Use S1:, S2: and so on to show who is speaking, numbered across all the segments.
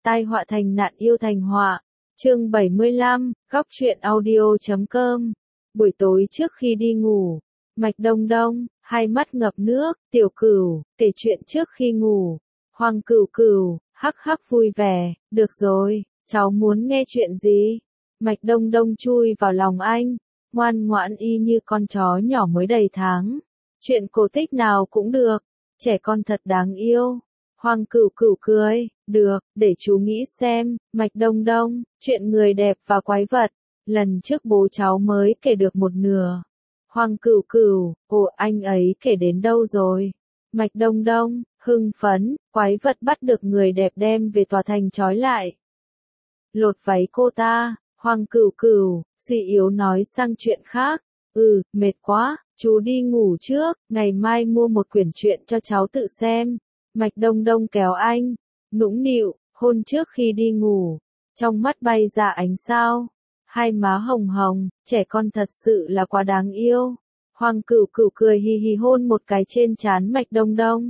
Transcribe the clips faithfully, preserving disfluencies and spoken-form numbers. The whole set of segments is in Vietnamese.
S1: Tai họa thành nạn yêu thành họa. Chương bảy mươi lăm, góc truyện audio chấm com. Buổi tối trước khi đi ngủ, Mạch Đông Đông, hai mắt ngập nước, Tiểu Cửu, kể chuyện trước khi ngủ. Hoàng Cửu Cửu, hắc hắc vui vẻ, được rồi, cháu muốn nghe chuyện gì? Mạch Đông Đông chui vào lòng anh, ngoan ngoãn y như con chó nhỏ mới đầy tháng. Chuyện cổ tích nào cũng được, trẻ con thật đáng yêu. Hoàng Cửu Cửu cười, được, để chú nghĩ xem, Mạch Đông Đông, chuyện người đẹp và quái vật. Lần trước bố cháu mới kể được một nửa. Hoàng Cửu Cửu, ồ anh ấy kể đến đâu rồi? Mạch Đông Đông, hưng phấn, quái vật bắt được người đẹp đem về tòa thành trói lại. Lột váy cô ta, Hoàng Cửu Cửu, suy yếu nói sang chuyện khác. Ừ, mệt quá, chú đi ngủ trước, ngày mai mua một quyển truyện cho cháu tự xem. Mạch Đông Đông kéo anh, nũng nịu, hôn trước khi đi ngủ, trong mắt bay ra ánh sao, hai má hồng hồng, trẻ con thật sự là quá đáng yêu. Hoàng Cửu Cửu cười hì hì hôn một cái trên trán Mạch Đông Đông.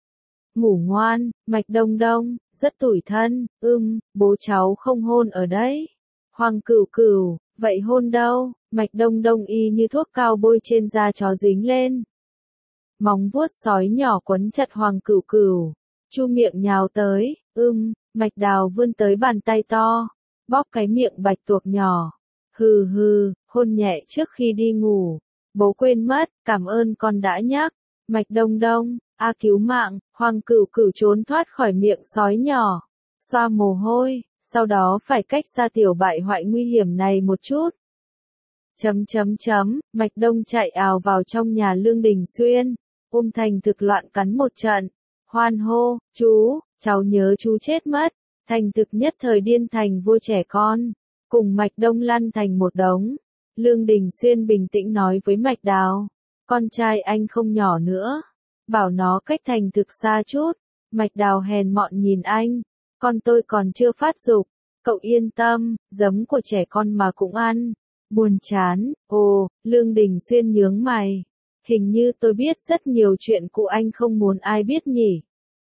S1: Ngủ ngoan, Mạch Đông Đông, rất tủi thân, ưm, bố cháu không hôn ở đấy. Hoàng Cửu Cửu, vậy hôn đâu? Mạch Đông Đông y như thuốc cao bôi trên da chó dính lên. Móng vuốt sói nhỏ quấn chặt Hoàng Cửu Cửu, chu miệng nhào tới, ưm, Mạch Đào vươn tới bàn tay to, bóp cái miệng bạch tuộc nhỏ. Hừ hừ, hôn nhẹ trước khi đi ngủ. Bố quên mất, cảm ơn con đã nhắc. Mạch Đông Đông, a cứu mạng, Hoàng Cửu Cửu trốn thoát khỏi miệng sói nhỏ, xoa mồ hôi, sau đó phải cách xa tiểu bại hoại nguy hiểm này một chút. Chấm chấm chấm, Mạch Đông chạy ào vào trong nhà Lương Đình Xuyên, ôm Thành Thực loạn cắn một trận, hoan hô, chú, cháu nhớ chú chết mất. Thành Thực nhất thời điên thành vua trẻ con, cùng Mạch Đông lăn thành một đống. Lương Đình Xuyên bình tĩnh nói với Mạch Đào, con trai anh không nhỏ nữa, bảo nó cách Thành Thực xa chút. Mạch Đào hèn mọn nhìn anh, con tôi còn chưa phát dục, cậu yên tâm, giấm của trẻ con mà cũng ăn. Buồn chán, ồ, Lương Đình Xuyên nhướng mày, hình như tôi biết rất nhiều chuyện cụ anh không muốn ai biết nhỉ.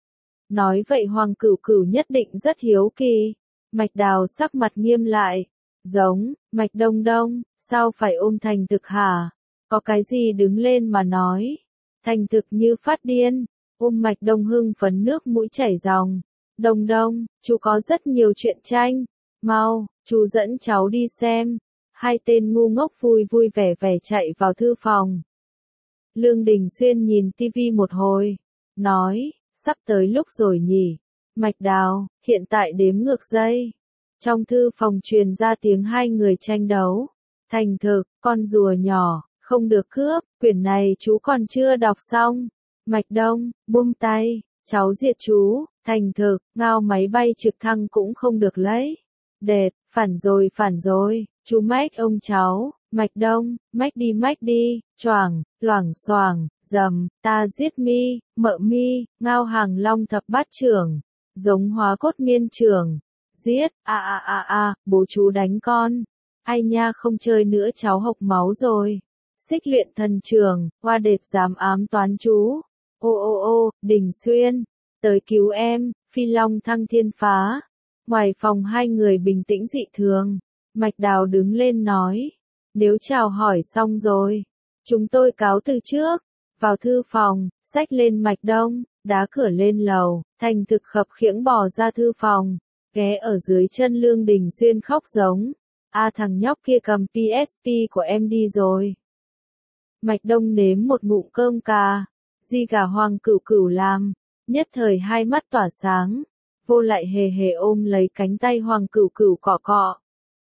S1: Nói vậy Hoàng Cửu Cửu nhất định rất hiếu kỳ. Mạch Đào sắc mặt nghiêm lại, giống, Mạch Đông Đông, sao phải ôm Thành Thực hả? Có cái gì đứng lên mà nói. Thành Thực như phát điên, ôm Mạch Đông hưng phấn nước mũi chảy ròng. Đông Đông, chú có rất nhiều chuyện tranh, mau, chú dẫn cháu đi xem. Hai tên ngu ngốc vui vui vẻ vẻ chạy vào thư phòng. Lương Đình Xuyên nhìn tivi một hồi, nói, sắp tới lúc rồi nhỉ. Mạch Đào, hiện tại đếm ngược giây. Trong thư phòng truyền ra tiếng hai người tranh đấu. Thành Thực, con rùa nhỏ, không được cướp, quyển này chú còn chưa đọc xong. Mạch Đông, buông tay, cháu diệt chú. Thành Thực, ngao máy bay trực thăng cũng không được lấy. Đệt, phản rồi phản rồi, chú mách ông cháu. Mạch Đông, mách đi mách đi, choảng, loảng xoảng, dầm, ta giết mi, mợ mi, ngao hàng long thập bát trưởng, giống hóa cốt miên trưởng, giết, a a a a, bố chú đánh con, ai nha không chơi nữa cháu hộc máu rồi, xích luyện thần trường, hoa đệt dám ám toán chú, ô ô ô, Đình Xuyên, tới cứu em, phi long thăng thiên phá. Ngoài phòng hai người bình tĩnh dị thường, Mạch Đào đứng lên nói, nếu chào hỏi xong rồi, chúng tôi cáo từ trước. Vào thư phòng, xách lên Mạch Đông, đá cửa lên lầu. Thành Thực khập khiễng bò ra thư phòng, ghé ở dưới chân Lương Đình Xuyên khóc giống, a thằng nhóc kia cầm pê ét pê của em đi rồi. Mạch Đông nếm một ngụm cơm cà, di gà Hoàng Cửu Cửu làm, nhất thời hai mắt tỏa sáng, vô lại hề hề ôm lấy cánh tay Hoàng Cửu Cửu cọ cọ.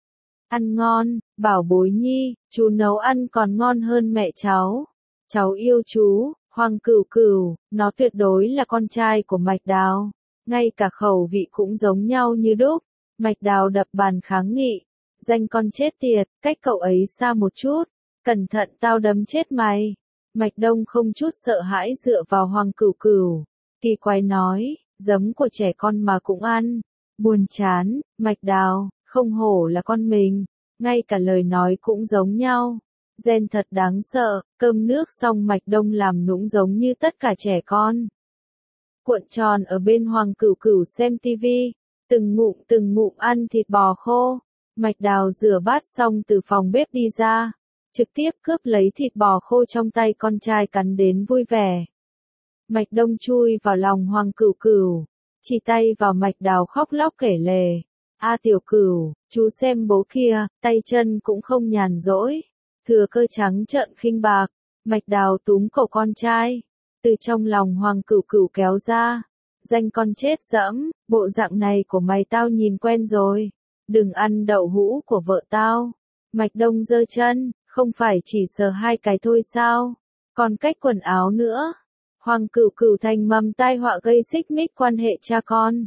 S1: Ăn ngon, bảo bối nhi, chú nấu ăn còn ngon hơn mẹ cháu. Cháu yêu chú, Hoàng Cửu Cửu, nó tuyệt đối là con trai của Mạch Đào. Ngay cả khẩu vị cũng giống nhau như đúc. Mạch Đào đập bàn kháng nghị. Danh con chết tiệt, cách cậu ấy xa một chút. Cẩn thận tao đấm chết mày. Mạch Đông không chút sợ hãi dựa vào Hoàng Cửu Cửu. Kỳ quái nói, giấm của trẻ con mà cũng ăn. Buồn chán, Mạch Đào, không hổ là con mình. Ngay cả lời nói cũng giống nhau. Gen thật đáng sợ, cơm nước xong Mạch Đông làm nũng giống như tất cả trẻ con. Cuộn tròn ở bên Hoàng Cửu Cửu xem tivi, từng ngụm từng ngụm ăn thịt bò khô. Mạch Đào rửa bát xong từ phòng bếp đi ra, trực tiếp cướp lấy thịt bò khô trong tay con trai cắn đến vui vẻ. Mạch Đông chui vào lòng Hoàng Cửu Cửu, chỉ tay vào Mạch Đào khóc lóc kể lể. A Tiểu Cửu, chú xem bố kia, tay chân cũng không nhàn rỗi, thừa cơ trắng trợn khinh bạc. Mạch Đào túm cổ con trai, từ trong lòng Hoàng Cửu Cửu kéo ra. Danh con chết dẫm, bộ dạng này của mày tao nhìn quen rồi. Đừng ăn đậu hũ của vợ tao. Mạch Đông giơ chân, không phải chỉ sờ hai cái thôi sao? Còn cách quần áo nữa. Hoàng Cửu Cửu thành mầm tai họa gây xích mích quan hệ cha con.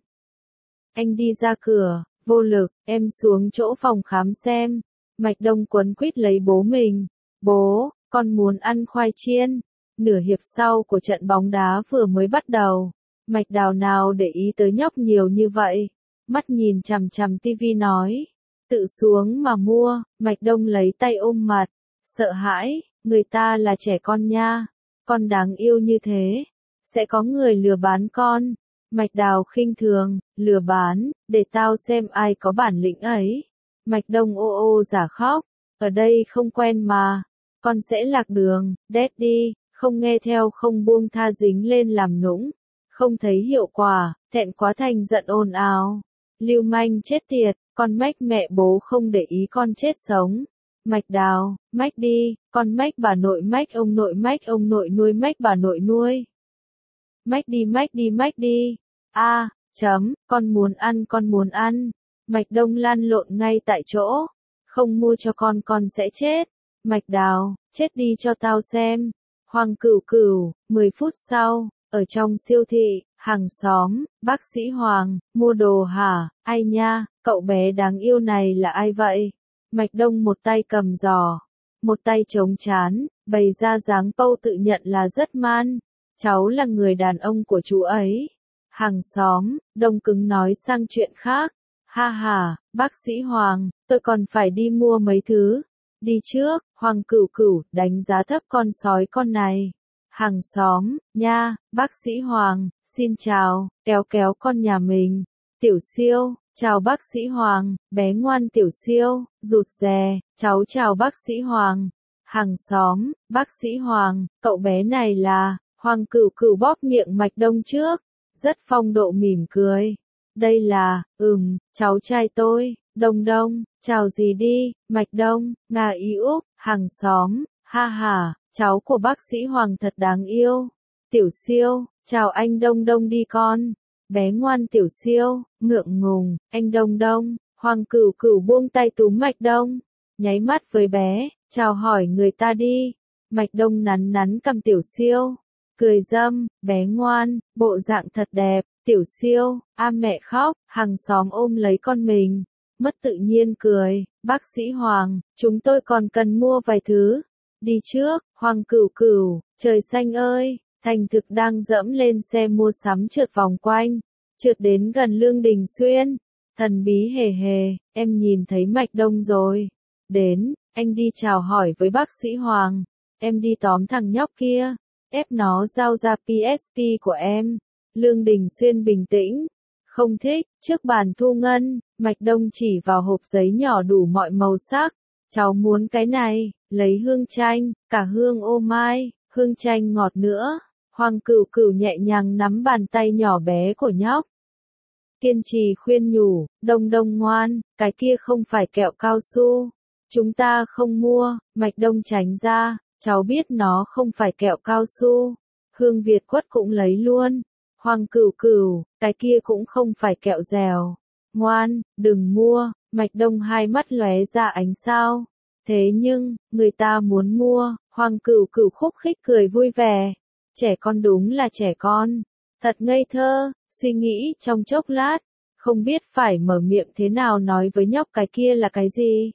S1: Anh đi ra cửa, vô lực, em xuống chỗ phòng khám xem. Mạch Đông quấn quýt lấy bố mình. Bố, con muốn ăn khoai chiên. Nửa hiệp sau của trận bóng đá vừa mới bắt đầu. Mạch Đào nào để ý tới nhóc nhiều như vậy. Mắt nhìn chằm chằm tivi nói. Tự xuống mà mua. Mạch Đông lấy tay ôm mặt. Sợ hãi, người ta là trẻ con nha. Con đáng yêu như thế. Sẽ có người lừa bán con. Mạch Đào khinh thường, lừa bán, để tao xem ai có bản lĩnh ấy. Mạch Đông ô ô giả khóc. Ở đây không quen mà. Con sẽ lạc đường, Daddy, không nghe theo không buông tha dính lên làm nũng. Không thấy hiệu quả, thẹn quá thành giận ồn ào. Lưu manh chết tiệt, con mách mẹ bố không để ý con chết sống. Mạch Đào, mách đi, con mách bà nội mách ông nội mách ông nội nuôi mách bà nội nuôi. Mách đi mách đi mách đi. A, à, chấm, con muốn ăn con muốn ăn. Mạch Đông lăn lộn ngay tại chỗ. Không mua cho con con sẽ chết. Mạch Đào, chết đi cho tao xem. Hoàng Cửu Cửu, mười phút sau, ở trong siêu thị, hàng xóm, bác sĩ Hoàng, mua đồ hả? Ai nha, cậu bé đáng yêu này là ai vậy? Mạch Đông một tay cầm giò, một tay chống chán, bày ra dáng Pâu tự nhận là rất man. Cháu là người đàn ông của chú ấy. Hàng xóm, đông cứng nói sang chuyện khác. Ha ha, bác sĩ Hoàng, tôi còn phải đi mua mấy thứ. Đi trước, Hoàng Cửu Cửu, đánh giá thấp con sói con này. Hàng xóm, nha, bác sĩ Hoàng, xin chào, kéo kéo con nhà mình. Tiểu Siêu, chào bác sĩ Hoàng, bé ngoan Tiểu Siêu, rụt rè, cháu chào bác sĩ Hoàng. Hàng xóm, bác sĩ Hoàng, cậu bé này là, Hoàng Cửu Cửu bóp miệng Mạch Đông trước, rất phong độ mỉm cười. Đây là, ừm, cháu trai tôi, Đông Đông, chào gì đi, Mạch Đông, ngà ý Úc, hàng xóm, ha ha, cháu của bác sĩ Hoàng thật đáng yêu. Tiểu Siêu, chào anh Đông Đông đi con. Bé ngoan Tiểu Siêu, ngượng ngùng, anh Đông Đông. Hoàng Cửu Cửu buông tay túm Mạch Đông, nháy mắt với bé, chào hỏi người ta đi. Mạch Đông nắn nắn cầm Tiểu Siêu, cười dâm, bé ngoan, bộ dạng thật đẹp. Tiểu Siêu, a mẹ khóc, hàng xóm ôm lấy con mình, mất tự nhiên cười. Bác sĩ Hoàng, chúng tôi còn cần mua vài thứ. Đi trước, Hoàng Cửu Cửu, trời xanh ơi, thành thực đang dẫm lên xe mua sắm trượt vòng quanh, trượt đến gần Lương Đình Xuyên. Thần bí hề hề, em nhìn thấy Mạch Đông rồi. Đến, anh đi chào hỏi với bác sĩ Hoàng. Em đi tóm thằng nhóc kia, ép nó giao ra pê ét pê của em. Lương Đình Xuyên bình tĩnh, không thích. Trước bàn thu ngân, Mạch Đông chỉ vào hộp giấy nhỏ đủ mọi màu sắc. Cháu muốn cái này, lấy hương chanh, cả hương ô mai, hương chanh ngọt nữa. Hoàng Cửu Cửu nhẹ nhàng nắm bàn tay nhỏ bé của nhóc. Kiên trì khuyên nhủ, Đông Đông ngoan, cái kia không phải kẹo cao su. Chúng ta không mua. Mạch Đông tránh ra, cháu biết nó không phải kẹo cao su. Hương Việt Quất cũng lấy luôn. Hoàng Cửu Cửu, cái kia cũng không phải kẹo dẻo. Ngoan, đừng mua. Mạch Đông hai mắt lóe ra ánh sao. Thế nhưng, người ta muốn mua. Hoàng Cửu Cửu khúc khích cười vui vẻ. Trẻ con đúng là trẻ con. Thật ngây thơ, suy nghĩ trong chốc lát. Không biết phải mở miệng thế nào nói với nhóc cái kia là cái gì.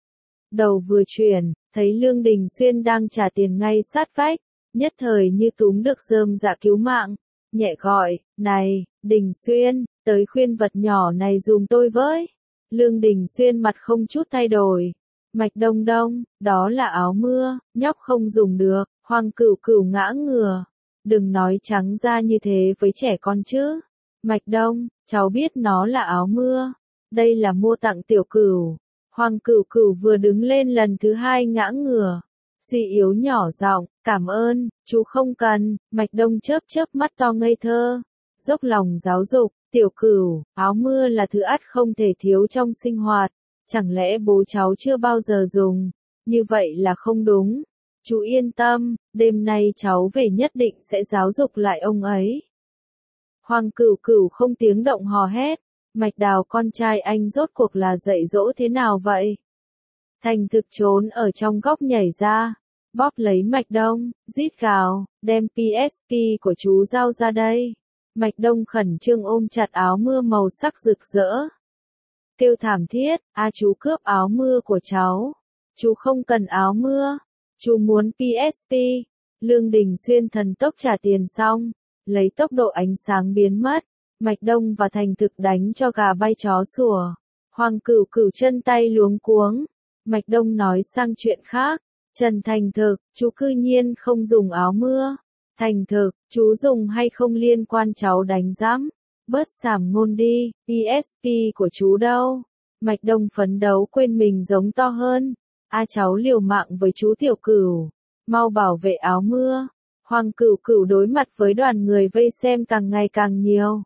S1: Đầu vừa chuyển, thấy Lương Đình Xuyên đang trả tiền ngay sát vách. Nhất thời như túm được rơm dạ cứu mạng. Nhẹ gọi, này, Đình Xuyên, tới khuyên vật nhỏ này dùm tôi với. Lương Đình Xuyên mặt không chút thay đổi. Mạch Đông Đông, đó là áo mưa, nhóc không dùng được. Hoàng Cửu Cửu ngã ngửa. Đừng nói trắng ra như thế với trẻ con chứ. Mạch Đông, cháu biết nó là áo mưa. Đây là mua tặng tiểu cửu. Hoàng Cửu Cửu vừa đứng lên lần thứ hai ngã ngửa. Suy yếu nhỏ giọng, cảm ơn, chú không cần. Mạch Đông chớp chớp mắt to ngây thơ. Dốc lòng giáo dục, tiểu cửu, áo mưa là thứ ắt không thể thiếu trong sinh hoạt. Chẳng lẽ bố cháu chưa bao giờ dùng? Như vậy là không đúng. Chú yên tâm, đêm nay cháu về nhất định sẽ giáo dục lại ông ấy. Hoàng Cửu Cửu không tiếng động hò hét. Mạch Đào con trai anh rốt cuộc là dạy dỗ thế nào vậy? Thành Thực trốn ở trong góc nhảy ra, bóp lấy Mạch Đông, rít gào, đem pê ét pê của chú giao ra đây. Mạch Đông khẩn trương ôm chặt áo mưa màu sắc rực rỡ. Kêu thảm thiết, a chú cướp áo mưa của cháu. Chú không cần áo mưa, chú muốn pê ét pê. Lương Đình Xuyên thần tốc trả tiền xong, lấy tốc độ ánh sáng biến mất. Mạch Đông và Thành Thực đánh cho gà bay chó sủa. Hoàng Cửu Cửu chân tay luống cuống. Mạch Đông nói sang chuyện khác. Trần Thành Thực, chú cư nhiên không dùng áo mưa. Thành Thực, chú dùng hay không liên quan cháu đánh giám. Bớt sảm ngôn đi, pê ét pê của chú đâu? Mạch Đông phấn đấu quên mình giống to hơn. A cháu liều mạng với chú Tiểu Cửu. Mau bảo vệ áo mưa. Hoàng Cửu Cửu đối mặt với đoàn người vây xem càng ngày càng nhiều.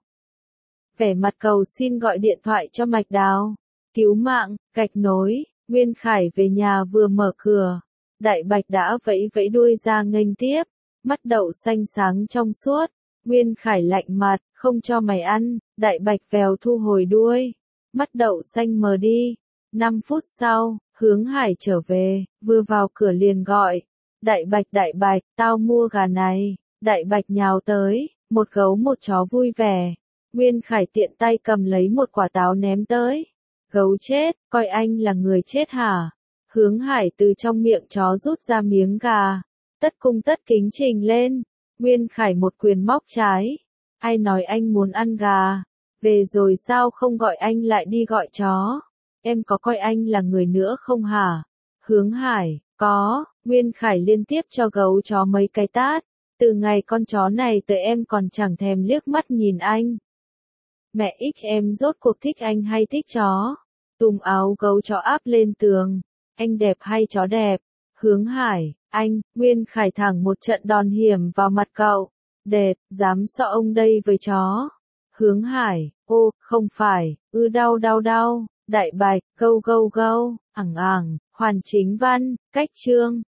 S1: Vẻ mặt cầu xin gọi điện thoại cho Mạch Đào. Cứu mạng, gạch nối, Nguyên Khải về nhà vừa mở cửa. Đại Bạch đã vẫy vẫy đuôi ra nghênh tiếp. Mắt đậu xanh sáng trong suốt. Nguyên Khải lạnh mặt, không cho mày ăn. Đại Bạch vèo thu hồi đuôi. Mắt đậu xanh mờ đi. Năm phút sau, Hướng Hải trở về, vừa vào cửa liền gọi. Đại Bạch Đại Bạch, tao mua gà này. Đại Bạch nhào tới, một gấu một chó vui vẻ. Nguyên Khải tiện tay cầm lấy một quả táo ném tới. Gấu chết, coi anh là người chết hả? Hướng Hải từ trong miệng chó rút ra miếng gà. Tất cung tất kính trình lên. Nguyên Khải một quyền móc trái. Ai nói anh muốn ăn gà? Về rồi sao không gọi anh lại đi gọi chó? Em có coi anh là người nữa không hả? Hướng Hải, có. Nguyên Khải liên tiếp cho gấu chó mấy cái tát. Từ ngày con chó này tới em còn chẳng thèm liếc mắt nhìn anh. Mẹ ích em rốt cuộc thích anh hay thích chó? Tùm áo gấu chó áp lên tường. Anh đẹp hay chó đẹp? Hướng Hải, anh. Nguyên Khải thẳng một trận đòn hiểm vào mặt cậu. Đệt, dám so ông đây với chó. Hướng Hải, ô, không phải, ư đau đau đau. Đại Bạch, gâu gâu gâu, ẳng ẳng. Hoàn Chính Văn, cách chương.